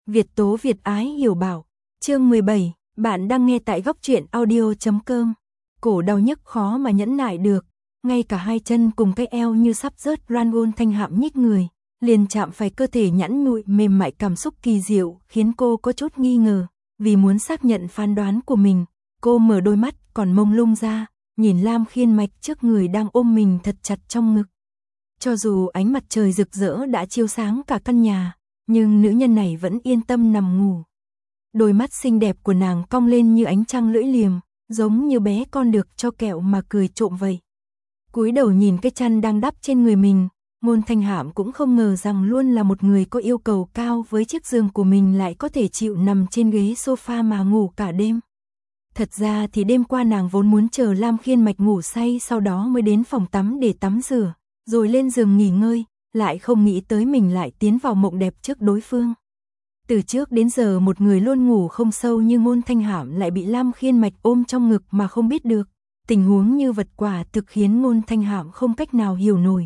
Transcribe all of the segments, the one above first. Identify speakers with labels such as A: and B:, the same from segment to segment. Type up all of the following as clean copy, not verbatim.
A: Việt Tố Việt Ái Hiểu Bảo. Chương 17, bạn đang nghe tại góc truyện audio.com. Cổ đau nhức khó mà nhẫn nại được, ngay cả hai chân cùng cái eo như sắp rớt. Ngôn Thanh Hạm nhích người, liền chạm phải cơ thể nhẵn nhụi mềm mại, cảm xúc kỳ diệu khiến cô có chút nghi ngờ. Vì muốn xác nhận phán đoán của mình, cô mở đôi mắt còn mông lung ra, nhìn Lam Khiên Mạch trước người đang ôm mình thật chặt trong ngực. Cho dù ánh mặt trời rực rỡ đã chiếu sáng cả căn nhà, nhưng nữ nhân này vẫn yên tâm nằm ngủ. Đôi mắt xinh đẹp của nàng cong lên như ánh trăng lưỡi liềm, giống như bé con được cho kẹo mà cười trộm vậy. Cúi đầu nhìn cái chăn đang đắp trên người mình, Ngôn Thanh Hạm cũng không ngờ rằng luôn là một người có yêu cầu cao với chiếc giường của mình lại có thể chịu nằm trên ghế sofa mà ngủ cả đêm. Thật ra thì đêm qua nàng vốn muốn chờ Lam Khiên Mạch ngủ say sau đó mới đến phòng tắm để tắm rửa, rồi lên giường nghỉ ngơi, lại không nghĩ tới mình lại tiến vào mộng đẹp trước đối phương. Từ trước đến giờ một người luôn ngủ không sâu như Ngôn Thanh Hạm lại bị Lam Khiên Mạch ôm trong ngực mà không biết được. Tình huống như vật quả thực khiến Ngôn Thanh Hạm không cách nào hiểu nổi.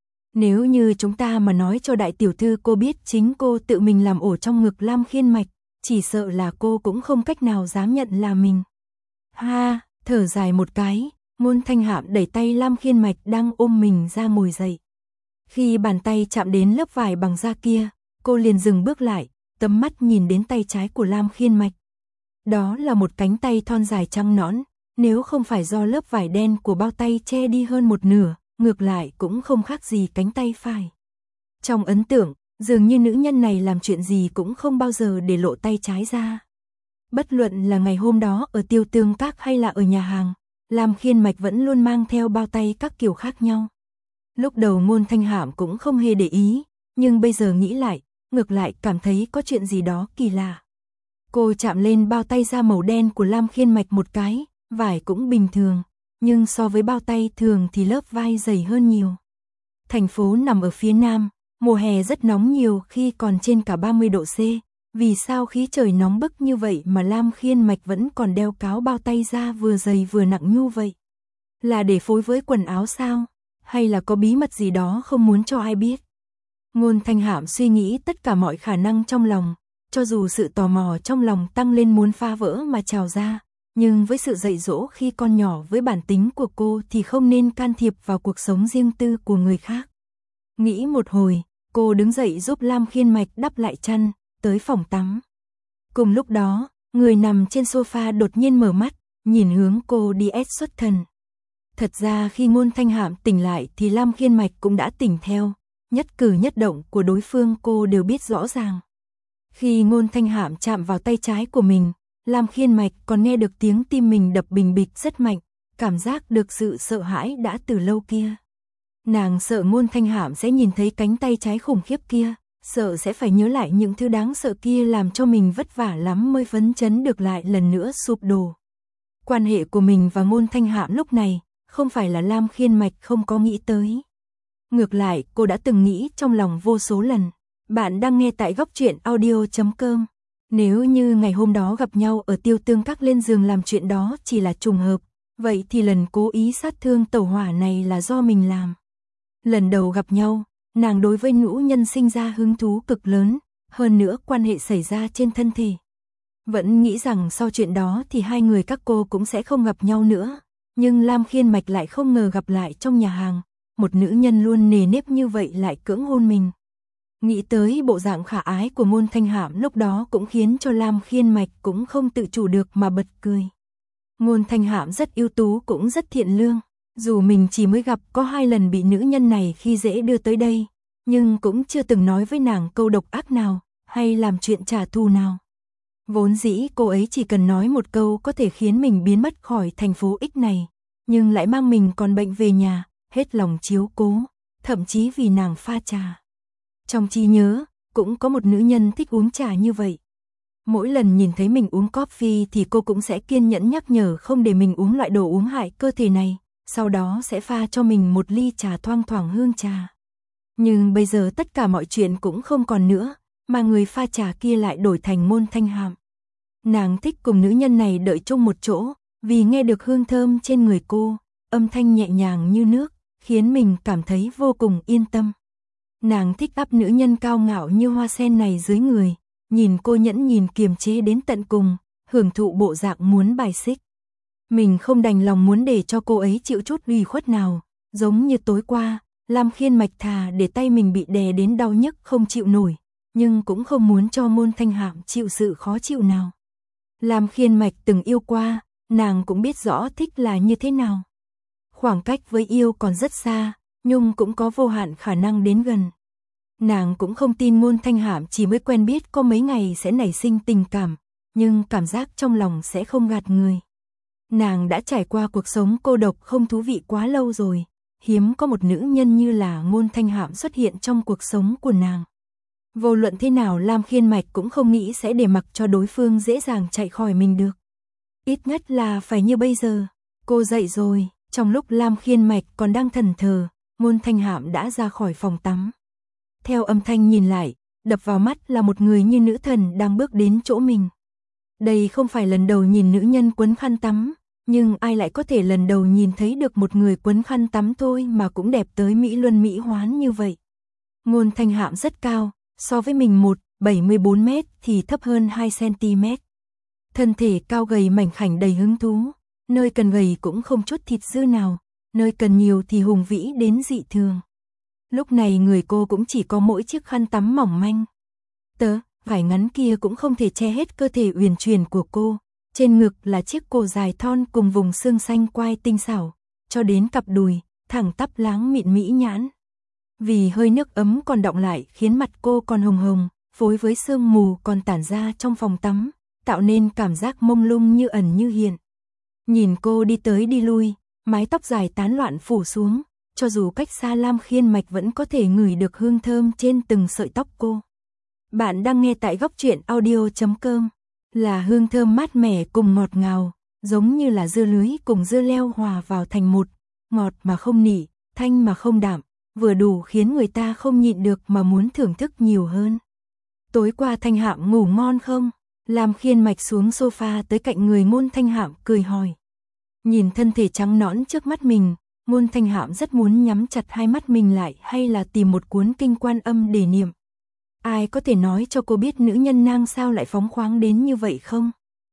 A: Nếu như chúng ta mà nói cho đại tiểu thư cô biết chính cô tự mình làm ổ trong ngực Lam Khiên Mạch, chỉ sợ là cô cũng không cách nào dám nhận là mình. Ha, thở dài một cái, Ngôn Thanh Hạm đẩy tay Lam Khiên Mạch đang ôm mình ra ngồi dậy. Khi bàn tay chạm đến lớp vải bằng da kia, cô liền dừng bước lại, tầm mắt nhìn đến tay trái của Lam Khiên Mạch. Đó là một cánh tay thon dài trắng nõn, nếu không phải do lớp vải đen của bao tay che đi hơn một nửa, ngược lại cũng không khác gì cánh tay phải. Trong ấn tượng, dường như nữ nhân này làm chuyện gì cũng không bao giờ để lộ tay trái ra. Bất luận là ngày hôm đó ở Tiêu Tương Các hay là ở nhà hàng, Lam Khiên Mạch vẫn luôn mang theo bao tay các kiểu khác nhau. Lúc đầu Ngôn Thanh Hạm cũng không hề để ý, nhưng bây giờ nghĩ lại, ngược lại cảm thấy có chuyện gì đó kỳ lạ. Cô chạm lên bao tay da màu đen của Lam Khiên Mạch một cái, vải cũng bình thường, nhưng so với bao tay thường thì lớp vai dày hơn nhiều. Thành phố nằm ở phía nam, mùa hè rất nóng nhiều khi còn trên cả 30 độ C. Vì sao khí trời nóng bức như vậy mà Lam Khiên Mạch vẫn còn đeo cáo bao tay da vừa dày vừa nặng nhu vậy? Là để phối với quần áo sao? Hay là có bí mật gì đó không muốn cho ai biết? Ngôn Thanh Hạm suy nghĩ tất cả mọi khả năng trong lòng, cho dù sự tò mò trong lòng tăng lên muốn phá vỡ mà trào ra, nhưng với sự dạy dỗ khi con nhỏ với bản tính của cô thì không nên can thiệp vào cuộc sống riêng tư của người khác. Nghĩ một hồi, cô đứng dậy giúp Lam Khiên Mạch đắp lại chăn, tới phòng tắm. Cùng lúc đó, người nằm trên sofa đột nhiên mở mắt, nhìn hướng cô đi xuất thần. Thật ra khi Ngôn Thanh Hạm tỉnh lại thì Lam Khiên Mạch cũng đã tỉnh theo, nhất cử nhất động của đối phương cô đều biết rõ ràng. Khi Ngôn Thanh Hạm chạm vào tay trái của mình, Lam Khiên Mạch còn nghe được tiếng tim mình đập bình bịch rất mạnh, cảm giác được sự sợ hãi đã từ lâu kia. Nàng sợ Ngôn Thanh Hạm sẽ nhìn thấy cánh tay trái khủng khiếp kia, sợ sẽ phải nhớ lại những thứ đáng sợ kia làm cho mình vất vả lắm mới phấn chấn được lại lần nữa sụp đổ. Quan hệ của mình và Ngôn Thanh Hạm lúc này, không phải là Lam Khiên Mạch không có nghĩ tới. Ngược lại, cô đã từng nghĩ trong lòng vô số lần. Bạn đang nghe tại góc truyện audio.com. Nếu như ngày hôm đó gặp nhau ở Tiêu Tương Các lên giường làm chuyện đó chỉ là trùng hợp, vậy thì lần cố ý sát thương tẩu hỏa này là do mình làm. Lần đầu gặp nhau, nàng đối với nữ nhân sinh ra hứng thú cực lớn, hơn nữa quan hệ xảy ra trên thân thể. Vẫn nghĩ rằng sau chuyện đó thì hai người các cô cũng sẽ không gặp nhau nữa, nhưng Lam Khiên Mạch lại không ngờ gặp lại trong nhà hàng, một nữ nhân luôn nề nếp như vậy lại cưỡng hôn mình. Nghĩ tới bộ dạng khả ái của Ngôn Thanh Hạm lúc đó cũng khiến cho Lam Khiên Mạch cũng không tự chủ được mà bật cười. Ngôn Thanh Hạm rất ưu tú cũng rất thiện lương, dù mình chỉ mới gặp có 2 lần bị nữ nhân này khi dễ đưa tới đây, nhưng cũng chưa từng nói với nàng câu độc ác nào, hay làm chuyện trả thù nào. Vốn dĩ cô ấy chỉ cần nói một câu có thể khiến mình biến mất khỏi thành phố X này, nhưng lại mang mình còn bệnh về nhà, hết lòng chiếu cố, thậm chí vì nàng pha trà. Trong trí nhớ, cũng có một nữ nhân thích uống trà như vậy. Mỗi lần nhìn thấy mình uống coffee thì cô cũng sẽ kiên nhẫn nhắc nhở không để mình uống loại đồ uống hại cơ thể này, sau đó sẽ pha cho mình một ly trà thoang thoảng hương trà. Nhưng bây giờ tất cả mọi chuyện cũng không còn nữa, mà người pha trà kia lại đổi thành Ngôn Thanh Hạm. Nàng thích cùng nữ nhân này đợi chung một chỗ, vì nghe được hương thơm trên người cô, âm thanh nhẹ nhàng như nước, khiến mình cảm thấy vô cùng yên tâm. Nàng thích áp nữ nhân cao ngạo như hoa sen này dưới người, nhìn cô nhẫn nhịn kiềm chế đến tận cùng, hưởng thụ bộ dạng muốn bài xích. Mình không đành lòng muốn để cho cô ấy chịu chút ủy khuất nào, giống như tối qua, Lam Khiên Mạch thà để tay mình bị đè đến đau nhức không chịu nổi, nhưng cũng không muốn cho Ngôn Thanh Hạm chịu sự khó chịu nào. Lam Khiên Mạch từng yêu qua, nàng cũng biết rõ thích là như thế nào. Khoảng cách với yêu còn rất xa, nhưng cũng có vô hạn khả năng đến gần. Nàng cũng không tin Ngôn Thanh Hạm chỉ mới quen biết có mấy ngày sẽ nảy sinh tình cảm, nhưng cảm giác trong lòng sẽ không gạt người. Nàng đã trải qua cuộc sống cô độc không thú vị quá lâu rồi, hiếm có một nữ nhân như là Ngôn Thanh Hạm xuất hiện trong cuộc sống của nàng. Vô luận thế nào Lam Khiên Mạch cũng không nghĩ sẽ để mặc cho đối phương dễ dàng chạy khỏi mình được. Ít nhất là phải như bây giờ. Cô dậy rồi, trong lúc Lam Khiên Mạch còn đang thẫn thờ, Ngôn Thanh Hạm đã ra khỏi phòng tắm. Theo âm thanh nhìn lại, đập vào mắt là một người như nữ thần đang bước đến chỗ mình. Đây không phải lần đầu nhìn nữ nhân quấn khăn tắm, nhưng ai lại có thể lần đầu nhìn thấy được một người quấn khăn tắm thôi mà cũng đẹp tới mỹ luân mỹ hoán như vậy. Ngôn Thanh Hạm rất cao, so với mình 1,74 mét thì thấp hơn 2 cm. Thân thể cao gầy mảnh khảnh đầy hứng thú, nơi cần gầy cũng không chút thịt dư nào, nơi cần nhiều thì hùng vĩ đến dị thường. Lúc này người cô cũng chỉ có mỗi chiếc khăn tắm mỏng manh. Vải ngắn kia cũng không thể che hết cơ thể uyển chuyển của cô. Trên ngực là chiếc cổ dài thon cùng vùng xương xanh quai tinh xảo, cho đến cặp đùi, thẳng tắp láng mịn mỹ nhãn. Vì hơi nước ấm còn đọng lại khiến mặt cô còn hồng hồng, phối với sương mù còn tản ra trong phòng tắm, tạo nên cảm giác mông lung như ẩn như hiện. Nhìn cô đi tới đi lui, mái tóc dài tán loạn phủ xuống, cho dù cách xa Lam Khiên Mạch vẫn có thể ngửi được hương thơm trên từng sợi tóc cô. Bạn đang nghe tại Góc Truyện Audio.com, là hương thơm mát mẻ cùng ngọt ngào, giống như là dưa lưới cùng dưa leo hòa vào thành một, ngọt mà không nỉ, thanh mà không đạm, vừa đủ khiến người ta không nhịn được mà muốn thưởng thức nhiều hơn. Tối qua Thanh Hạm ngủ ngon không? Lam Khiên Mạch xuống sofa tới cạnh người Ngôn Thanh Hạm cười hỏi. Nhìn thân thể trắng nõn trước mắt mình, Ngôn Thanh Hạm rất muốn nhắm chặt hai mắt mình lại hay là tìm một cuốn kinh Quan Âm để niệm. Ai có thể nói cho cô biết nữ nhân nang sao lại phóng khoáng đến như vậy không?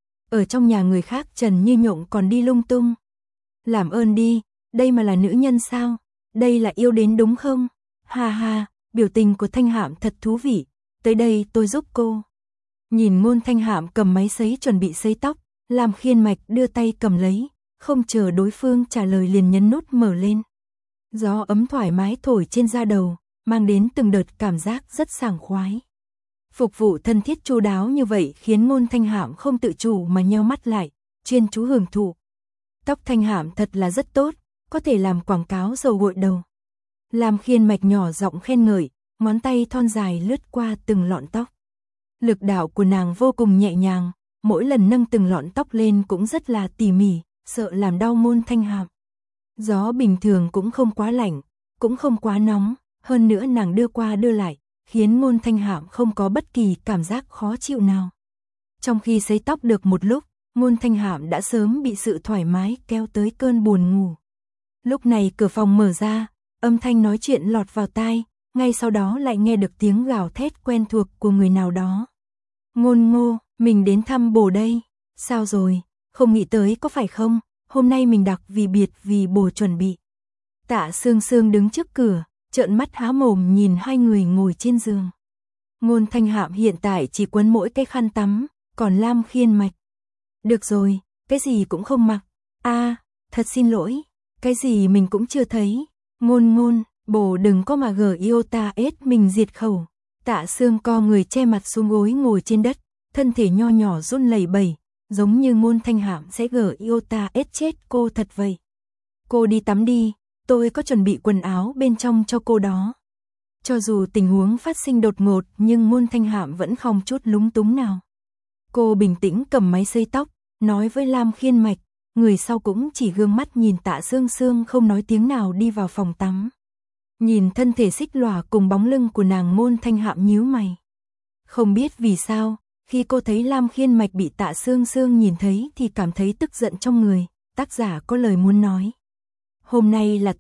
A: Ở trong nhà người khác trần như nhộng còn đi lung tung. Làm ơn đi, đây mà là nữ nhân sao? Đây là yêu đến đúng không? Ha ha, biểu tình của Thanh Hạm thật thú vị. Tới đây tôi giúp cô. Nhìn Ngôn Thanh Hạm cầm máy sấy chuẩn bị sấy tóc, Lam Khiên Mạch đưa tay cầm lấy, không chờ đối phương trả lời liền nhấn nút mở lên. Gió ấm thoải mái thổi trên da đầu, mang đến từng đợt cảm giác rất sảng khoái. Phục vụ thân thiết chu đáo như vậy khiến Ngôn Thanh Hạm không tự chủ mà nheo mắt lại, chuyên chú hưởng thụ. Tóc Thanh Hạm thật là rất tốt, có thể làm quảng cáo dầu gội đầu. Lam Khiên Mạch nhỏ giọng khen ngợi, ngón tay thon dài lướt qua từng lọn tóc. Lực đạo của nàng vô cùng nhẹ nhàng, mỗi lần nâng từng lọn tóc lên cũng rất là tỉ mỉ, sợ làm đau Ngôn Thanh Hạm. Gió bình thường cũng không quá lạnh, cũng không quá nóng, hơn nữa nàng đưa qua đưa lại, khiến Ngôn Thanh Hạm không có bất kỳ cảm giác khó chịu nào. Trong khi sấy tóc được một lúc, Ngôn Thanh Hạm đã sớm bị sự thoải mái kéo tới cơn buồn ngủ. Lúc này cửa phòng mở ra, âm thanh nói chuyện lọt vào tai, ngay sau đó lại nghe được tiếng gào thét quen thuộc của người nào đó. Ngôn Ngô, mình đến thăm bồ đây. Sao rồi, không nghĩ tới có phải không? Hôm nay mình đặc biệt vì bồ chuẩn bị. Tạ Sương Sương đứng trước cửa, trợn mắt há mồm nhìn hai người ngồi trên giường. Ngôn Thanh Hạm hiện tại chỉ quấn mỗi cái khăn tắm, còn Lam Khiên Mạch. Được rồi, cái gì cũng không mặc. Thật xin lỗi, cái gì mình cũng chưa thấy. Ngôn, bồ đừng có mà gở yêu ta ết mình diệt khẩu. Tạ Sương co người che mặt xuống gối ngồi trên đất, thân thể nho nhỏ run lẩy bẩy, giống như Ngôn Thanh Hạm sẽ gở yêu ta ết chết cô thật vậy. Cô đi tắm đi, tôi có chuẩn bị quần áo bên trong cho cô đó. Cho dù tình huống phát sinh đột ngột nhưng Ngôn Thanh Hạm vẫn không chút lúng túng nào. Cô bình tĩnh cầm máy sấy tóc, nói với Lam Khiên Mạch, người sau cũng chỉ gương mắt nhìn Tạ Sương Sương không nói tiếng nào đi vào phòng tắm. Nhìn thân thể xích lòa cùng bóng lưng của nàng, Ngôn Thanh Hạm nhíu mày. Không biết vì sao, khi cô thấy Lam Khiên Mạch bị Tạ Sương Sương nhìn thấy thì cảm thấy tức giận trong người, tác giả có lời muốn nói. Hôm nay là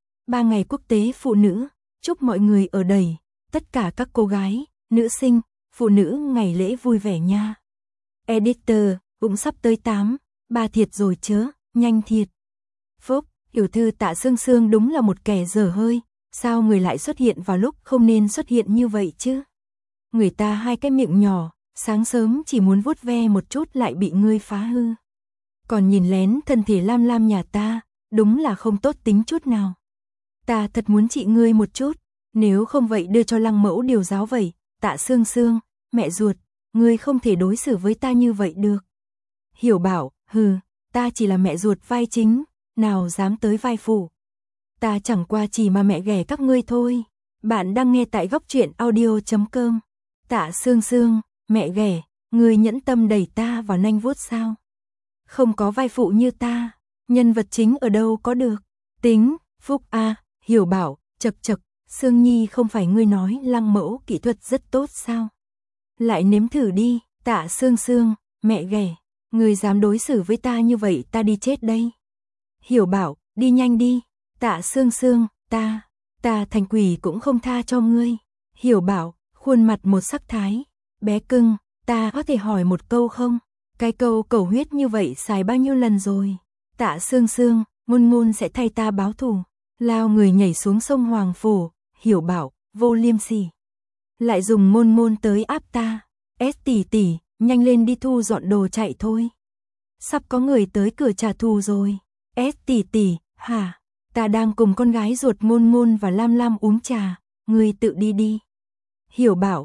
A: 3 ngày quốc tế phụ nữ, chúc mọi người ở đây, tất cả các cô gái, nữ sinh, phụ nữ ngày lễ vui vẻ nha. Editor, cũng sắp tới 8, bà thiệt rồi chớ, nhanh thiệt. Phúc, tiểu thư Tạ Sương Sương đúng là một kẻ dở hơi, sao người lại xuất hiện vào lúc không nên xuất hiện như vậy chứ? Người ta hai cái miệng nhỏ, sáng sớm chỉ muốn vuốt ve một chút lại bị ngươi phá hư. Còn nhìn lén thân thể lam lam nhà ta, đúng là không tốt tính chút nào. Ta thật muốn trị ngươi một chút, nếu không vậy đưa cho Lăng mẫu điều giáo vậy. Tạ Sương Sương, mẹ ruột, ngươi không thể đối xử với ta như vậy được. Hiểu Bảo, hừ, ta chỉ là mẹ ruột vai chính, nào dám tới vai phụ. Ta chẳng qua chỉ mà mẹ ghẻ các ngươi thôi. Bạn đang nghe tại góc truyện audio.com. Tạ Sương Sương, mẹ ghẻ, ngươi nhẫn tâm đẩy ta vào nanh vuốt sao? Không có vai phụ như ta, nhân vật chính ở đâu có được. Tính, Phúc a, Hiểu Bảo, chật chật, Sương Nhi không phải ngươi nói Lăng mẫu kỹ thuật rất tốt sao? Lại nếm thử đi, Tạ Sương Sương, mẹ ghẻ, ngươi dám đối xử với ta như vậy ta đi chết đây. Hiểu Bảo, đi nhanh đi, Tạ Sương Sương, ta thành quỷ cũng không tha cho ngươi. Hiểu Bảo, khuôn mặt một sắc thái, bé cưng, ta có thể hỏi một câu không? Cái câu cầu huyết như vậy xài bao nhiêu lần rồi? Tạ Sương Sương, ngôn ngôn sẽ thay ta báo thù. Lao người nhảy xuống sông Hoàng Phủ. Hiểu Bảo, vô liêm sỉ. Lại dùng ngôn ngôn tới áp ta. Tỷ tỷ, nhanh lên đi thu dọn đồ chạy thôi. Sắp có người tới cửa trả thù rồi. Tỷ tỷ, hả? Ta đang cùng con gái ruột ngôn ngôn và Lam Lam uống trà, ngươi tự đi đi. Hiểu Bảo,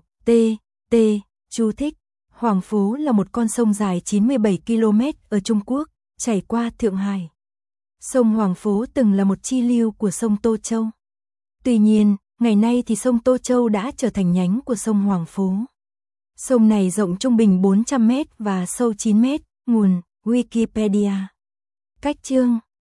A: chú thích. Hoàng Phố là một con sông dài 97 km ở Trung Quốc, chảy qua Thượng Hải. Sông Hoàng Phố từng là một chi lưu của sông Tô Châu. Tuy nhiên, ngày nay thì sông Tô Châu đã trở thành nhánh của sông Hoàng Phố. Sông này rộng trung bình 400 m và sâu 9 m, nguồn Wikipedia. Cách chương